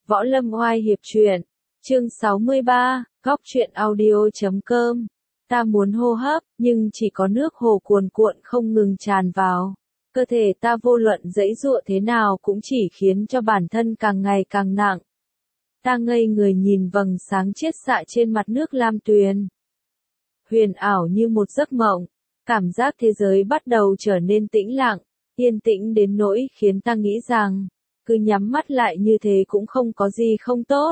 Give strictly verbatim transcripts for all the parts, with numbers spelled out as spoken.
Võ Lâm Oai Hiệp Truyện, chương sáu mươi ba, góc truyện audio chấm com. Ta muốn hô hấp, nhưng chỉ có nước hồ cuồn cuộn không ngừng tràn vào. Cơ thể ta vô luận giãy giụa thế nào cũng chỉ khiến cho bản thân càng ngày càng nặng. Ta ngây người nhìn vầng sáng chiết xạ trên mặt nước lam tuyền. Huyền ảo như một giấc mộng, cảm giác thế giới bắt đầu trở nên tĩnh lặng, yên tĩnh đến nỗi khiến ta nghĩ rằng, cứ nhắm mắt lại như thế cũng không có gì không tốt.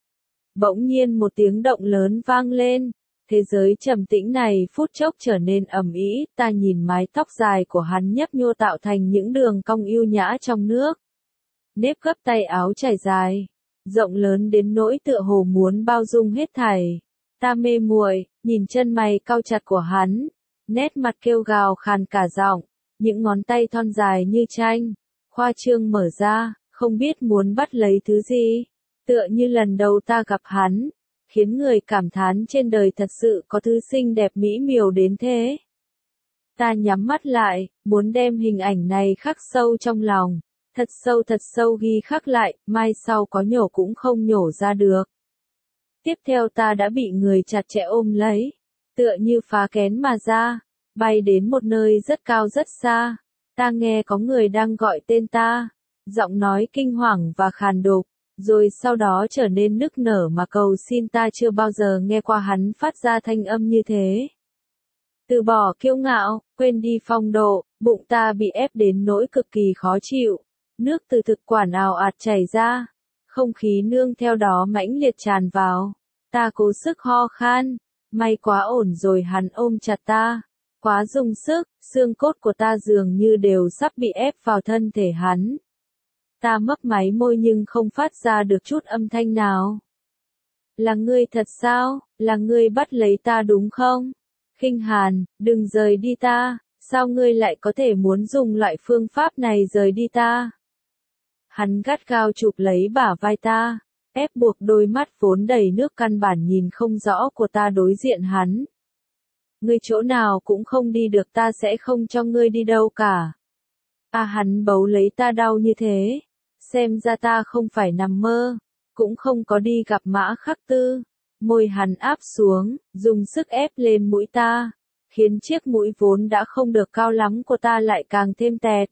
Bỗng nhiên một tiếng động lớn vang lên, thế giới trầm tĩnh này phút chốc trở nên ầm ĩ, ta nhìn mái tóc dài của hắn nhấp nhô tạo thành những đường cong yêu nhã trong nước. Nếp gấp tay áo trải dài, rộng lớn đến nỗi tựa hồ muốn bao dung hết thảy. Ta mê muội, nhìn chân mày cau chặt của hắn, nét mặt kêu gào khàn cả giọng, những ngón tay thon dài như tranh, khoa trương mở ra, không biết muốn bắt lấy thứ gì. Tựa như lần đầu ta gặp hắn, khiến người cảm thán trên đời thật sự có thứ xinh đẹp mỹ miều đến thế. Ta nhắm mắt lại, muốn đem hình ảnh này khắc sâu trong lòng, thật sâu thật sâu ghi khắc lại, mai sau có nhổ cũng không nhổ ra được. Tiếp theo ta đã bị người chặt chẽ ôm lấy, tựa như phá kén mà ra, bay đến một nơi rất cao rất xa. Ta nghe có người đang gọi tên ta, giọng nói kinh hoàng và khàn đục, rồi sau đó trở nên nức nở mà cầu xin. Ta chưa bao giờ nghe qua hắn phát ra thanh âm như thế. Từ bỏ kiêu ngạo, quên đi phong độ, bụng ta bị ép đến nỗi cực kỳ khó chịu, nước từ thực quản ào ạt chảy ra, không khí nương theo đó mãnh liệt tràn vào. Ta cố sức ho khan, may quá ổn rồi hắn ôm chặt ta, quá dùng sức, xương cốt của ta dường như đều sắp bị ép vào thân thể hắn. Ta mấp máy môi nhưng không phát ra được chút âm thanh nào. Là ngươi thật sao, là ngươi bắt lấy ta đúng không? Khinh Hàn, đừng rời đi ta, sao ngươi lại có thể muốn dùng loại phương pháp này rời đi ta? Hắn gắt gao chụp lấy bả vai ta, ép buộc đôi mắt vốn đầy nước căn bản nhìn không rõ của ta đối diện hắn. Ngươi chỗ nào cũng không đi được, ta sẽ không cho ngươi đi đâu cả. À, hắn bấu lấy ta đau như thế, xem ra ta không phải nằm mơ, cũng không có đi gặp Mã Khắc Tư. Môi hắn áp xuống, dùng sức ép lên mũi ta, khiến chiếc mũi vốn đã không được cao lắm của ta lại càng thêm tẹt.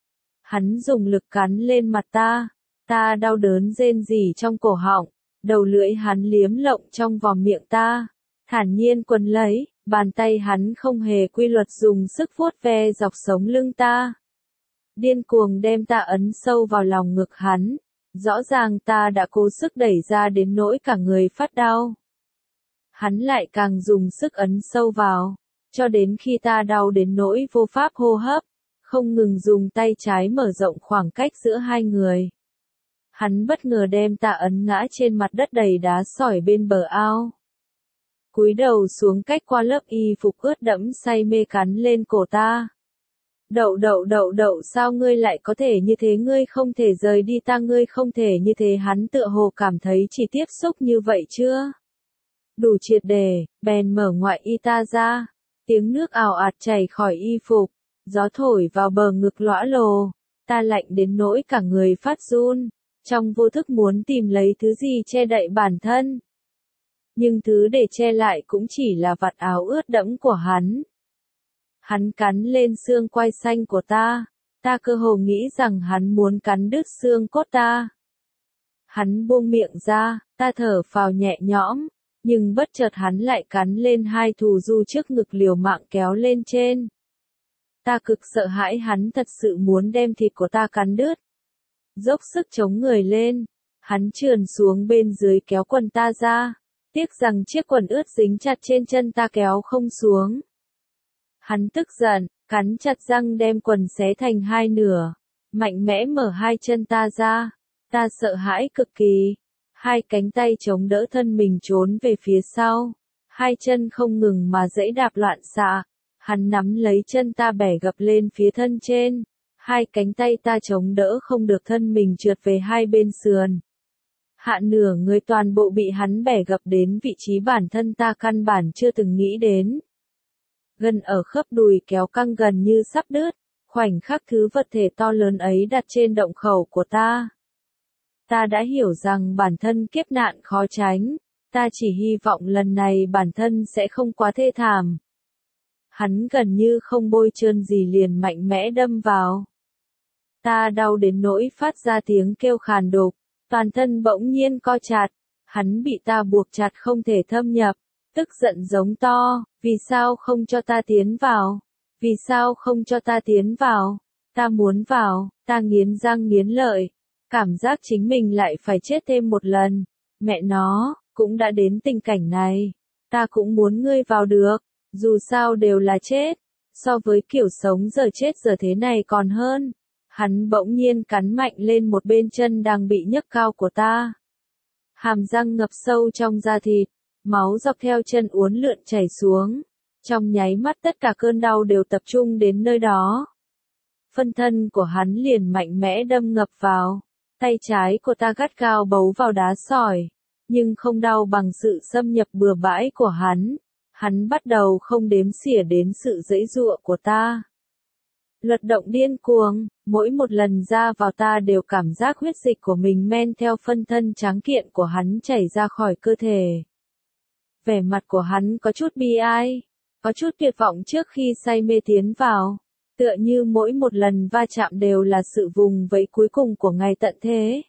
Hắn dùng lực cắn lên mặt ta, ta đau đớn rên rỉ trong cổ họng, đầu lưỡi hắn liếm lộng trong vòm miệng ta, thản nhiên quấn lấy, bàn tay hắn không hề quy luật dùng sức vuốt ve dọc sống lưng ta. Điên cuồng đem ta ấn sâu vào lòng ngực hắn, rõ ràng ta đã cố sức đẩy ra đến nỗi cả người phát đau. Hắn lại càng dùng sức ấn sâu vào, cho đến khi ta đau đến nỗi vô pháp hô hấp, không ngừng dùng tay trái mở rộng khoảng cách giữa hai người. Hắn bất ngờ đem ta ấn ngã trên mặt đất đầy đá sỏi bên bờ ao. Cúi đầu xuống cách qua lớp y phục ướt đẫm say mê cắn lên cổ ta. Đậu đậu đậu đậu, sao ngươi lại có thể như thế, ngươi không thể rời đi ta, ngươi không thể như thế. Hắn tựa hồ cảm thấy chỉ tiếp xúc như vậy chưa đủ triệt để, bèn mở ngoại y ta ra, tiếng nước ào ạt chảy khỏi y phục, gió thổi vào bờ ngực lõa lồ, ta lạnh đến nỗi cả người phát run, trong vô thức muốn tìm lấy thứ gì che đậy bản thân. Nhưng thứ để che lại cũng chỉ là vạt áo ướt đẫm của hắn. Hắn cắn lên xương quai xanh của ta, ta cơ hồ nghĩ rằng hắn muốn cắn đứt xương cốt ta. Hắn buông miệng ra, ta thở phào nhẹ nhõm, nhưng bất chợt hắn lại cắn lên hai thù du trước ngực liều mạng kéo lên trên. Ta cực sợ hãi hắn thật sự muốn đem thịt của ta cắn đứt. Dốc sức chống người lên, hắn trườn xuống bên dưới kéo quần ta ra, tiếc rằng chiếc quần ướt dính chặt trên chân ta kéo không xuống. Hắn tức giận, cắn chặt răng đem quần xé thành hai nửa, mạnh mẽ mở hai chân ta ra. Ta sợ hãi cực kỳ, hai cánh tay chống đỡ thân mình trốn về phía sau, hai chân không ngừng mà giãy đạp loạn xạ. Hắn nắm lấy chân ta bẻ gập lên phía thân trên, hai cánh tay ta chống đỡ không được, thân mình trượt về hai bên sườn. Hạ nửa người toàn bộ bị hắn bẻ gập đến vị trí bản thân ta căn bản chưa từng nghĩ đến. Gân ở khớp đùi kéo căng gần như sắp đứt, khoảnh khắc thứ vật thể to lớn ấy đặt trên động khẩu của ta. Ta đã hiểu rằng bản thân kiếp nạn khó tránh, ta chỉ hy vọng lần này bản thân sẽ không quá thê thảm. Hắn gần như không bôi trơn gì liền mạnh mẽ đâm vào. Ta đau đến nỗi phát ra tiếng kêu khàn đục, toàn thân bỗng nhiên co chặt, hắn bị ta buộc chặt không thể thâm nhập, tức giận giống to, vì sao không cho ta tiến vào, vì sao không cho ta tiến vào, ta muốn vào, ta nghiến răng nghiến lợi, cảm giác chính mình lại phải chết thêm một lần, mẹ nó, cũng đã đến tình cảnh này, ta cũng muốn ngươi vào được, dù sao đều là chết, so với kiểu sống giờ chết giờ thế này còn hơn. Hắn bỗng nhiên cắn mạnh lên một bên chân đang bị nhấc cao của ta. Hàm răng ngập sâu trong da thịt, máu dọc theo chân uốn lượn chảy xuống. Trong nháy mắt tất cả cơn đau đều tập trung đến nơi đó. Phân thân của hắn liền mạnh mẽ đâm ngập vào. Tay trái của ta gắt gao bấu vào đá sỏi. Nhưng không đau bằng sự xâm nhập bừa bãi của hắn. Hắn bắt đầu không đếm xỉa đến sự giãy giụa của ta. Luật động điên cuồng, mỗi một lần ra vào ta đều cảm giác huyết dịch của mình men theo phân thân tráng kiện của hắn chảy ra khỏi cơ thể. Vẻ mặt của hắn có chút bi ai, có chút tuyệt vọng trước khi say mê tiến vào, tựa như mỗi một lần va chạm đều là sự vùng vẫy cuối cùng của ngày tận thế.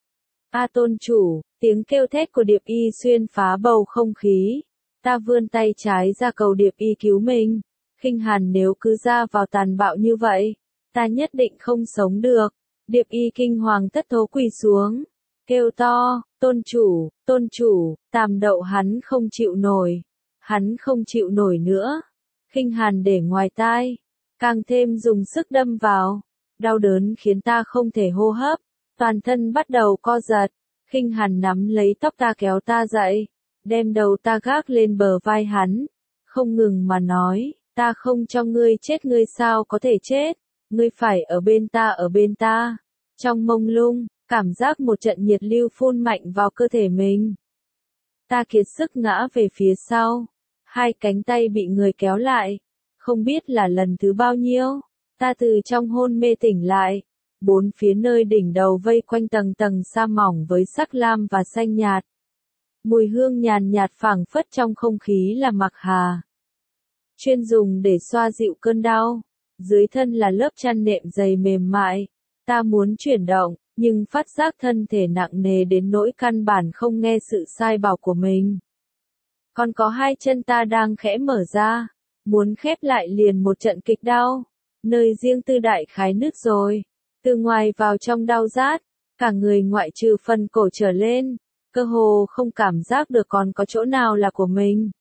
A tôn chủ, tiếng kêu thét của Điệp Y xuyên phá bầu không khí, ta vươn tay trái ra cầu Điệp Y cứu mình. Khinh Hàn nếu cứ ra vào tàn bạo như vậy, ta nhất định không sống được. Điệp Y kinh hoàng thất thố quỳ xuống, kêu to, tôn chủ, tôn chủ, Tàm Đậu hắn không chịu nổi, hắn không chịu nổi nữa. Khinh Hàn để ngoài tai, càng thêm dùng sức đâm vào, đau đớn khiến ta không thể hô hấp, toàn thân bắt đầu co giật. Khinh Hàn nắm lấy tóc ta kéo ta dậy, đem đầu ta gác lên bờ vai hắn, không ngừng mà nói. Ta không cho ngươi chết, ngươi sao có thể chết, ngươi phải ở bên ta ở bên ta. Trong mông lung, cảm giác một trận nhiệt lưu phun mạnh vào cơ thể mình. Ta kiệt sức ngã về phía sau, hai cánh tay bị người kéo lại, không biết là lần thứ bao nhiêu, ta từ trong hôn mê tỉnh lại, bốn phía nơi đỉnh đầu vây quanh tầng tầng sa mỏng với sắc lam và xanh nhạt. Mùi hương nhàn nhạt phảng phất trong không khí là mặc hà. Chuyên dùng để xoa dịu cơn đau, dưới thân là lớp chăn nệm dày mềm mại, ta muốn chuyển động, nhưng phát giác thân thể nặng nề đến nỗi căn bản không nghe sự sai bảo của mình. Còn có hai chân ta đang khẽ mở ra, muốn khép lại liền một trận kịch đau, nơi riêng tư đại khái nứt rồi, từ ngoài vào trong đau rát, cả người ngoại trừ phần cổ trở lên, cơ hồ không cảm giác được còn có chỗ nào là của mình.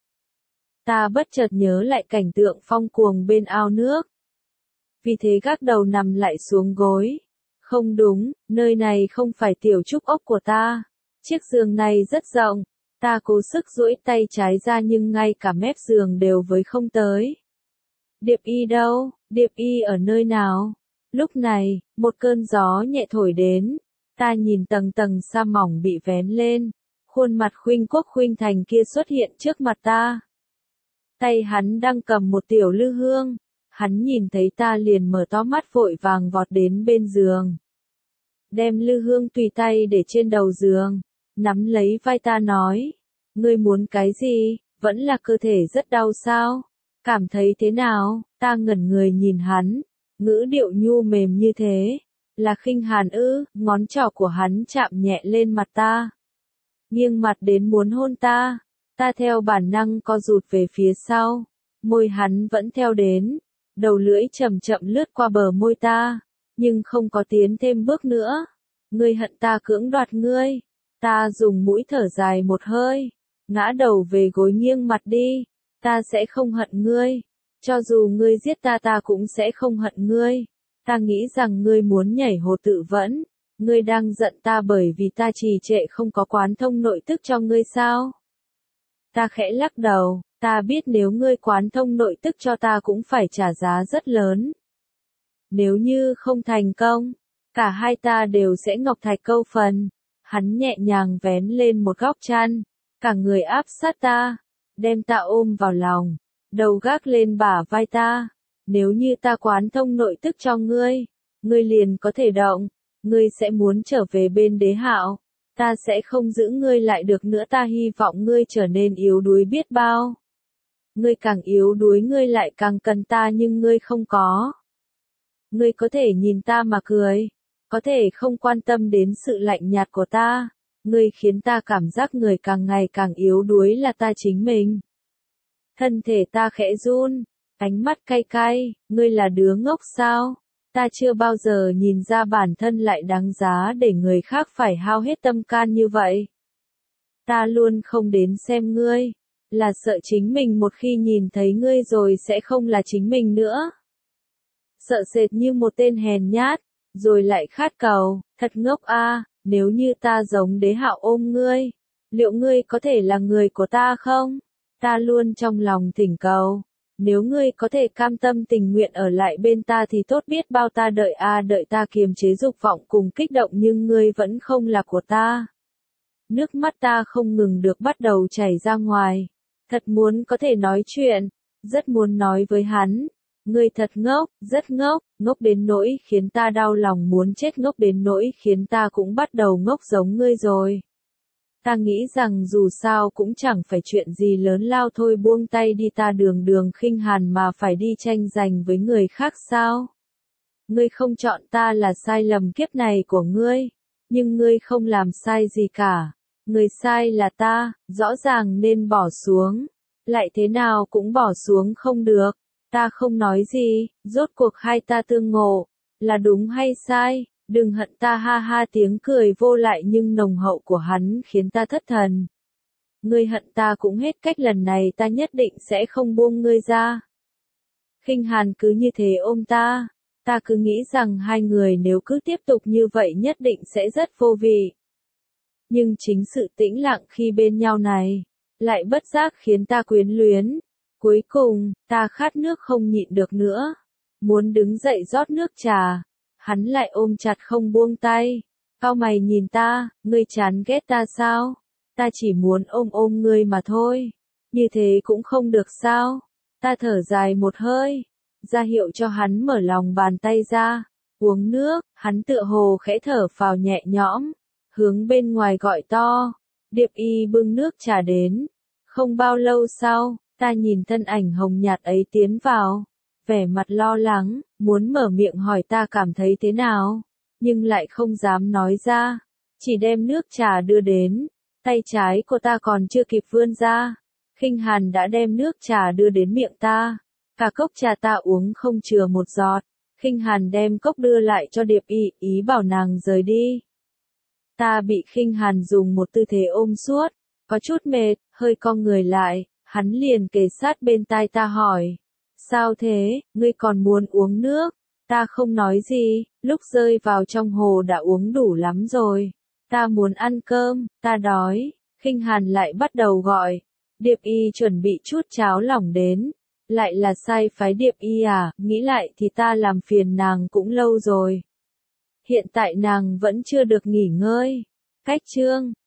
Ta bất chợt nhớ lại cảnh tượng phong cuồng bên ao nước. Vì thế gác đầu nằm lại xuống gối. Không đúng, nơi này không phải tiểu trúc ốc của ta. Chiếc giường này rất rộng. Ta cố sức duỗi tay trái ra nhưng ngay cả mép giường đều với không tới. Điệp Y đâu? Điệp Y ở nơi nào? Lúc này, một cơn gió nhẹ thổi đến. Ta nhìn tầng tầng sa mỏng bị vén lên. Khuôn mặt khuynh quốc khuynh thành kia xuất hiện trước mặt ta. Tay hắn đang cầm một tiểu lư hương, hắn nhìn thấy ta liền mở to mắt vội vàng vọt đến bên giường. Đem lư hương tùy tay để trên đầu giường, nắm lấy vai ta nói, ngươi muốn cái gì, vẫn là cơ thể rất đau sao, cảm thấy thế nào, ta ngẩn người nhìn hắn, ngữ điệu nhu mềm như thế, là Khinh Hàn ư, ngón trỏ của hắn chạm nhẹ lên mặt ta, nghiêng mặt đến muốn hôn ta. Ta theo bản năng co rụt về phía sau, môi hắn vẫn theo đến, đầu lưỡi chậm chậm lướt qua bờ môi ta, nhưng không có tiến thêm bước nữa. Ngươi hận ta cưỡng đoạt ngươi, ta dùng mũi thở dài một hơi, ngã đầu về gối nghiêng mặt đi, ta sẽ không hận ngươi, cho dù ngươi giết ta ta cũng sẽ không hận ngươi, ta nghĩ rằng ngươi muốn nhảy hồ tự vẫn, ngươi đang giận ta bởi vì ta trì trệ không có quán thông nội tức cho ngươi sao? Ta khẽ lắc đầu, ta biết nếu ngươi quán thông nội tức cho ta cũng phải trả giá rất lớn. Nếu như không thành công, cả hai ta đều sẽ ngọc thạch câu phần. Hắn nhẹ nhàng vén lên một góc chăn, cả người áp sát ta, đem ta ôm vào lòng, đầu gác lên bả vai ta. Nếu như ta quán thông nội tức cho ngươi, ngươi liền có thể động, ngươi sẽ muốn trở về bên Đế Hạo. Ta sẽ không giữ ngươi lại được nữa, ta hy vọng ngươi trở nên yếu đuối biết bao. Ngươi càng yếu đuối ngươi lại càng cần ta nhưng ngươi không có. Ngươi có thể nhìn ta mà cười, có thể không quan tâm đến sự lạnh nhạt của ta. Ngươi khiến ta cảm giác người càng ngày càng yếu đuối là ta chính mình. Thân thể ta khẽ run, ánh mắt cay cay, ngươi là đứa ngốc sao? Ta chưa bao giờ nhìn ra bản thân lại đáng giá để người khác phải hao hết tâm can như vậy. Ta luôn không đến xem ngươi, là sợ chính mình một khi nhìn thấy ngươi rồi sẽ không là chính mình nữa. Sợ sệt như một tên hèn nhát, rồi lại khát cầu, thật ngốc a, à, nếu như ta giống Đế Hạo ôm ngươi, liệu ngươi có thể là người của ta không? Ta luôn trong lòng thỉnh cầu, nếu ngươi có thể cam tâm tình nguyện ở lại bên ta thì tốt biết bao, ta đợi a à, đợi ta kiềm chế dục vọng cùng kích động nhưng ngươi vẫn không là của ta. Nước mắt ta không ngừng được bắt đầu chảy ra ngoài, thật muốn có thể nói chuyện, rất muốn nói với hắn. Ngươi thật ngốc, rất ngốc, ngốc đến nỗi khiến ta đau lòng muốn chết, ngốc đến nỗi khiến ta cũng bắt đầu ngốc giống ngươi rồi. Ta nghĩ rằng dù sao cũng chẳng phải chuyện gì lớn lao thôi, buông tay đi, ta đường đường khinh hàn mà phải đi tranh giành với người khác sao? Ngươi không chọn ta là sai lầm kiếp này của ngươi, nhưng ngươi không làm sai gì cả. Người sai là ta, rõ ràng nên bỏ xuống, lại thế nào cũng bỏ xuống không được. Ta không nói gì, rốt cuộc hai ta tương ngộ, là đúng hay sai, đừng hận ta, ha ha, tiếng cười vô lại nhưng nồng hậu của hắn khiến ta thất thần. Ngươi hận ta cũng hết cách, lần này ta nhất định sẽ không buông ngươi ra. Khinh Hàn cứ như thế ôm ta, ta cứ nghĩ rằng hai người nếu cứ tiếp tục như vậy nhất định sẽ rất vô vị. Nhưng chính sự tĩnh lặng khi bên nhau này, lại bất giác khiến ta quyến luyến. Cuối cùng, ta khát nước không nhịn được nữa, muốn đứng dậy rót nước trà, hắn lại ôm chặt không buông tay, cau mày nhìn ta, ngươi chán ghét ta sao? Ta chỉ muốn ôm ôm ngươi mà thôi, như thế cũng không được sao? Ta thở dài một hơi, ra hiệu cho hắn mở lòng bàn tay ra, uống nước, hắn tựa hồ khẽ thở phào nhẹ nhõm, hướng bên ngoài gọi to, Điệp Y bưng nước trà đến, không bao lâu sau. Ta nhìn thân ảnh hồng nhạt ấy tiến vào, vẻ mặt lo lắng, muốn mở miệng hỏi ta cảm thấy thế nào, nhưng lại không dám nói ra, chỉ đem nước trà đưa đến, tay trái của ta còn chưa kịp vươn ra, Khinh Hàn đã đem nước trà đưa đến miệng ta, cả cốc trà ta uống không chừa một giọt, Khinh Hàn đem cốc đưa lại cho Điệp Y, ý bảo nàng rời đi. Ta bị Khinh Hàn dùng một tư thế ôm suốt, có chút mệt, hơi cong người lại. Hắn liền kề sát bên tai ta hỏi, sao thế, ngươi còn muốn uống nước? Ta không nói gì, lúc rơi vào trong hồ đã uống đủ lắm rồi. Ta muốn ăn cơm, ta đói. Khinh Hàn lại bắt đầu gọi, Điệp Y chuẩn bị chút cháo lỏng đến. Lại là sai phái Điệp Y à, nghĩ lại thì ta làm phiền nàng cũng lâu rồi. Hiện tại nàng vẫn chưa được nghỉ ngơi. Cách chương